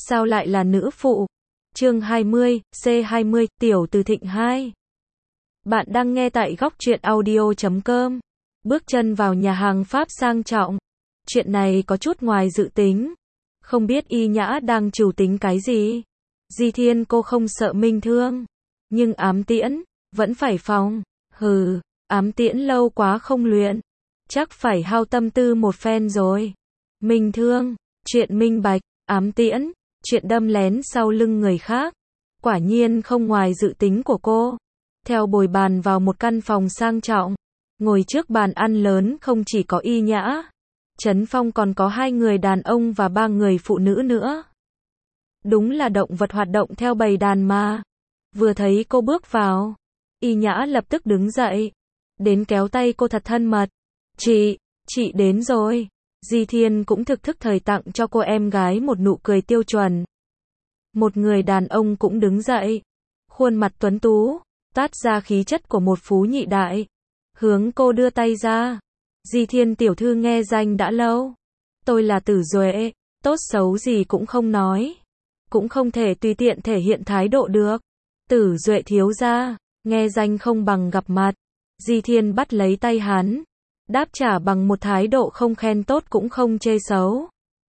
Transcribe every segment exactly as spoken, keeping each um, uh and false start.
sao lại là nữ phụ? Chương hai mươi, C hai mươi, Tiểu Từ Thịnh hai. Bạn đang nghe tại góc truyện audio chấm com. Bước chân vào nhà hàng Pháp sang trọng. Chuyện này có chút ngoài dự tính. Không biết Y Nhã đang trù tính cái gì? Di Thiên cô không sợ Minh Thương. Nhưng ám tiễn, vẫn phải phòng. Hừ, ám tiễn lâu quá không luyện. Chắc phải hao tâm tư một phen rồi. Minh Thương, chuyện minh bạch, ám tiễn, chuyện đâm lén sau lưng người khác. Quả nhiên không ngoài dự tính của cô. Theo bồi bàn vào một căn phòng sang trọng. Ngồi trước bàn ăn lớn không chỉ có Y Nhã. Trấn Phong còn có hai người đàn ông và ba người phụ nữ nữa. Đúng là động vật hoạt động theo bầy đàn mà. Vừa thấy cô bước vào, Y Nhã lập tức đứng dậy. Đến kéo tay cô thật thân mật. Chị, chị đến rồi. Di Thiên cũng thực thức thời tặng cho cô em gái một nụ cười tiêu chuẩn. Một người đàn ông cũng đứng dậy. Khuôn mặt tuấn tú, toát ra khí chất của một phú nhị đại. Hướng cô đưa tay ra. Di Thiên tiểu thư nghe danh đã lâu. Tôi là Tử Duệ, tốt xấu gì cũng không nói. Cũng không thể tùy tiện thể hiện thái độ được. Tử Duệ thiếu gia, nghe danh không bằng gặp mặt. Di Thiên bắt lấy tay hắn. Đáp trả bằng một thái độ không khen tốt cũng không chê xấu.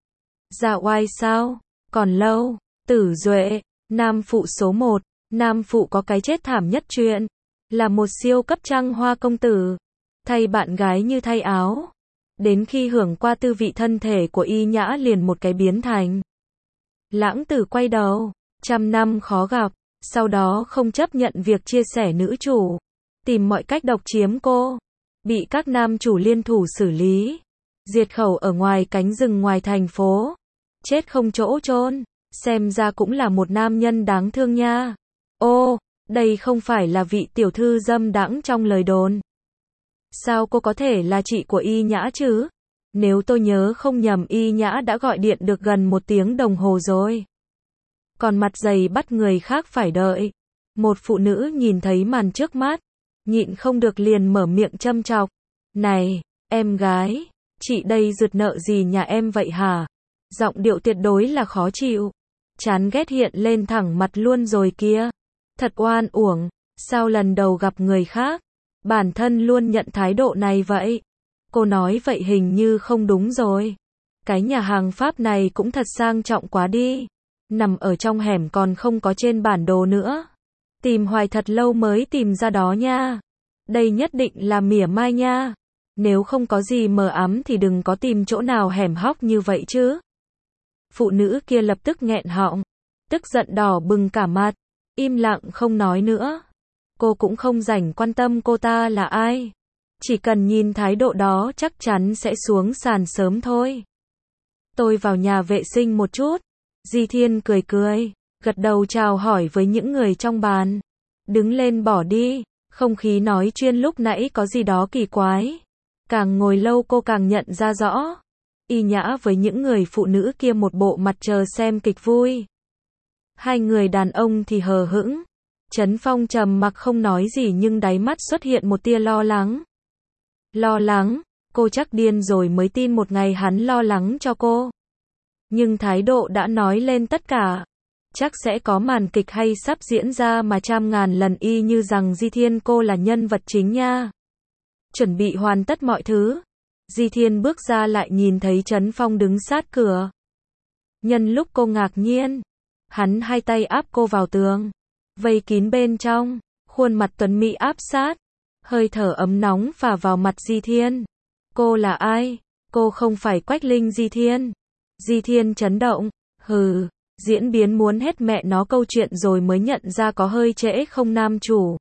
Dạ oai sao? Còn lâu. Tử Duệ, nam phụ số một. Nam phụ có cái chết thảm nhất chuyện. Là một siêu cấp trăng hoa công tử. Thay bạn gái như thay áo. Đến khi hưởng qua tư vị thân thể của Y Nhã liền một cái biến thành. Lãng tử quay đầu. Trăm năm khó gặp. Sau đó không chấp nhận việc chia sẻ nữ chủ. Tìm mọi cách độc chiếm cô. Bị các nam chủ liên thủ xử lý. Diệt khẩu ở ngoài cánh rừng ngoài thành phố. Chết không chỗ chôn. Xem ra cũng là một nam nhân đáng thương nha. Ô, đây không phải là vị tiểu thư dâm đãng trong lời đồn. Sao cô có thể là chị của Y Nhã chứ? Nếu tôi nhớ không nhầm Y Nhã đã gọi điện được gần một tiếng đồng hồ rồi. Còn mặt dày bắt người khác phải đợi. Một phụ nữ nhìn thấy màn trước mắt. Nhịn không được liền mở miệng châm chọc. Này, em gái, chị đây rượt nợ gì nhà em vậy hả? Giọng điệu tuyệt đối là khó chịu. Chán ghét hiện lên thẳng mặt luôn rồi kia. Thật oan uổng, sao lần đầu gặp người khác, bản thân luôn nhận thái độ này vậy? Cô nói vậy hình như không đúng rồi. Cái nhà hàng Pháp này cũng thật sang trọng quá đi. Nằm ở trong hẻm còn không có trên bản đồ nữa. Tìm hoài thật lâu mới tìm ra đó nha. Đây nhất định là mỉa mai nha. Nếu không có gì mờ ám thì đừng có tìm chỗ nào hẻm hóc như vậy chứ. Phụ nữ kia lập tức nghẹn họng. Tức giận đỏ bừng cả mặt. Im lặng không nói nữa. Cô cũng không rảnh quan tâm cô ta là ai. Chỉ cần nhìn thái độ đó chắc chắn sẽ xuống sàn sớm thôi. Tôi vào nhà vệ sinh một chút. Di Thiên cười cười. Gật đầu chào hỏi với những người trong bàn. Đứng lên bỏ đi. Không khí nói chuyên lúc nãy có gì đó kỳ quái. Càng ngồi lâu cô càng nhận ra rõ. Y Nhã với những người phụ nữ kia một bộ mặt chờ xem kịch vui. Hai người đàn ông thì hờ hững. Trấn Phong trầm mặc không nói gì nhưng đáy mắt xuất hiện một tia lo lắng. Lo lắng? Cô chắc điên rồi mới tin một ngày hắn lo lắng cho cô. Nhưng thái độ đã nói lên tất cả. Chắc sẽ có màn kịch hay sắp diễn ra mà trăm ngàn lần y như rằng Di Thiên cô là nhân vật chính nha. Chuẩn bị hoàn tất mọi thứ. Di Thiên bước ra lại nhìn thấy Trấn Phong đứng sát cửa. Nhân lúc cô ngạc nhiên, hắn hai tay áp cô vào tường, vây kín bên trong, khuôn mặt tuấn mỹ áp sát, hơi thở ấm nóng phả vào mặt Di Thiên. Cô là ai? Cô không phải Quách Linh Di Thiên. Di Thiên chấn động, hừ, diễn biến muốn hết mẹ nó câu chuyện rồi mới nhận ra có hơi trễ không nam chủ.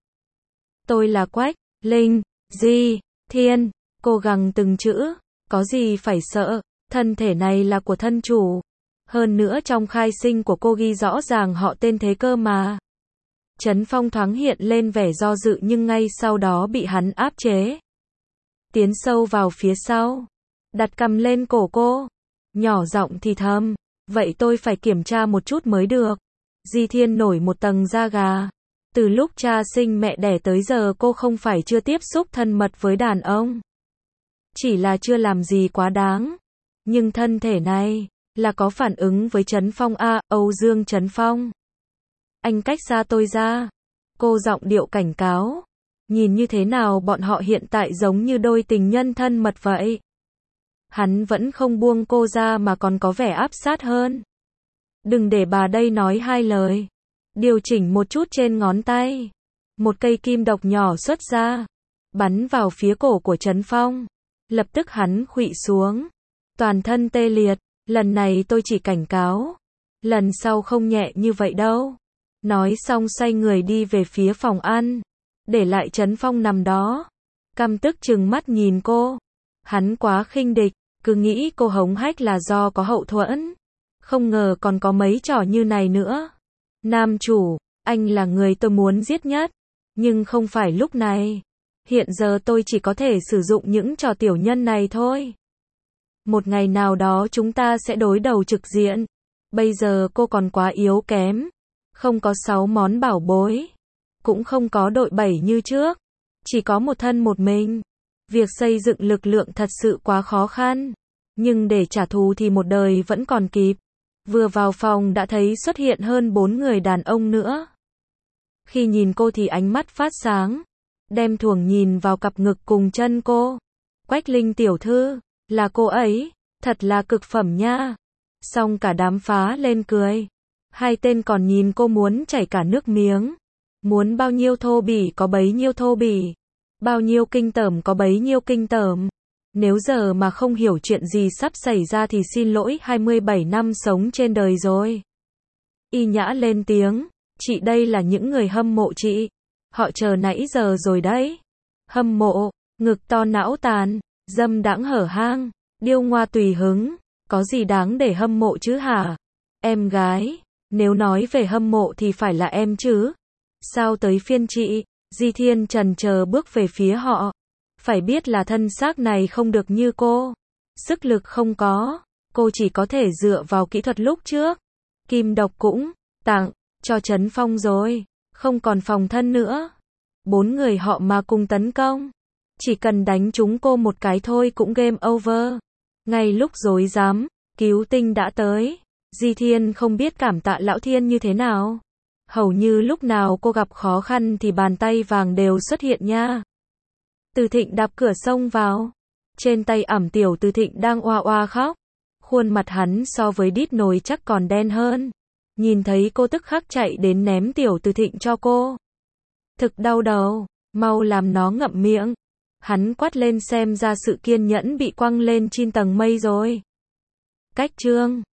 Tôi là Quách Linh Di Thiên. Cô gằn từng chữ, có gì phải sợ, thân thể này là của thân chủ. Hơn nữa trong khai sinh của cô ghi rõ ràng họ tên thế cơ mà. Trấn Phong thoáng hiện lên vẻ do dự nhưng ngay sau đó bị hắn áp chế. Tiến sâu vào phía sau, đặt cằm lên cổ cô, nhỏ giọng thì thầm, vậy tôi phải kiểm tra một chút mới được. Di Thiên nổi một tầng da gà. Từ lúc cha sinh mẹ đẻ tới giờ cô không phải chưa tiếp xúc thân mật với đàn ông. Chỉ là chưa làm gì quá đáng. Nhưng thân thể này, là có phản ứng với Trấn Phong a, Âu Dương Trấn Phong. Anh cách xa tôi ra. Cô giọng điệu cảnh cáo. Nhìn như thế nào bọn họ hiện tại giống như đôi tình nhân thân mật vậy. Hắn vẫn không buông cô ra mà còn có vẻ áp sát hơn. Đừng để bà đây nói hai lời. Điều chỉnh một chút trên ngón tay. Một cây kim độc nhỏ xuất ra. Bắn vào phía cổ của Trấn Phong. Lập tức hắn khuỵu xuống. Toàn thân tê liệt. Lần này tôi chỉ cảnh cáo. Lần sau không nhẹ như vậy đâu. Nói xong xoay người đi về phía phòng ăn. Để lại Trấn Phong nằm đó. Căm tức trừng mắt nhìn cô. Hắn quá khinh địch. Cứ nghĩ cô hống hách là do có hậu thuẫn. Không ngờ còn có mấy trò như này nữa. Nam chủ, anh là người tôi muốn giết nhất. Nhưng không phải lúc này. Hiện giờ tôi chỉ có thể sử dụng những trò tiểu nhân này thôi. Một ngày nào đó chúng ta sẽ đối đầu trực diện. Bây giờ cô còn quá yếu kém. Không có sáu món bảo bối. Cũng không có đội bảy như trước. Chỉ có một thân một mình. Việc xây dựng lực lượng thật sự quá khó khăn. Nhưng để trả thù thì một đời vẫn còn kịp. Vừa vào phòng đã thấy xuất hiện hơn bốn người đàn ông nữa. Khi nhìn cô thì ánh mắt phát sáng. Đem thuồng nhìn vào cặp ngực cùng chân cô. Quách Linh tiểu thư, là cô ấy, thật là cực phẩm nha. Xong cả đám phá lên cười. Hai tên còn nhìn cô muốn chảy cả nước miếng. Muốn bao nhiêu thô bỉ có bấy nhiêu thô bỉ. Bao nhiêu kinh tởm có bấy nhiêu kinh tởm. Nếu giờ mà không hiểu chuyện gì sắp xảy ra thì xin lỗi hai mươi bảy năm sống trên đời rồi. Y Nhã lên tiếng, chị đây là những người hâm mộ chị. Họ chờ nãy giờ rồi đấy. Hâm mộ, ngực to não tàn, dâm đãng hở hang, điêu ngoa tùy hứng, có gì đáng để hâm mộ chứ hả? Em gái, nếu nói về hâm mộ thì phải là em chứ. Sao tới phiên chị? Di Thiên chần chờ bước về phía họ. Phải biết là thân xác này không được như cô. Sức lực không có. Cô chỉ có thể dựa vào kỹ thuật lúc trước. Kim độc cũng tặng cho Trấn Phong rồi. Không còn phòng thân nữa. Bốn người họ mà cùng tấn công. Chỉ cần đánh trúng cô một cái thôi cũng game over. Ngay lúc rối rắm, cứu tinh đã tới. Di Thiên không biết cảm tạ Lão Thiên như thế nào. Hầu như lúc nào cô gặp khó khăn thì bàn tay vàng đều xuất hiện nha. Từ Thịnh đạp cửa xông vào. Trên tay ẵm tiểu Từ Thịnh đang oa oa khóc. Khuôn mặt hắn so với đít nồi chắc còn đen hơn. Nhìn thấy cô tức khắc chạy đến ném tiểu Từ Thịnh cho cô. Thực đau đầu, mau làm nó ngậm miệng. Hắn quát lên xem ra sự kiên nhẫn bị quăng lên chín tầng mây rồi. Cách chương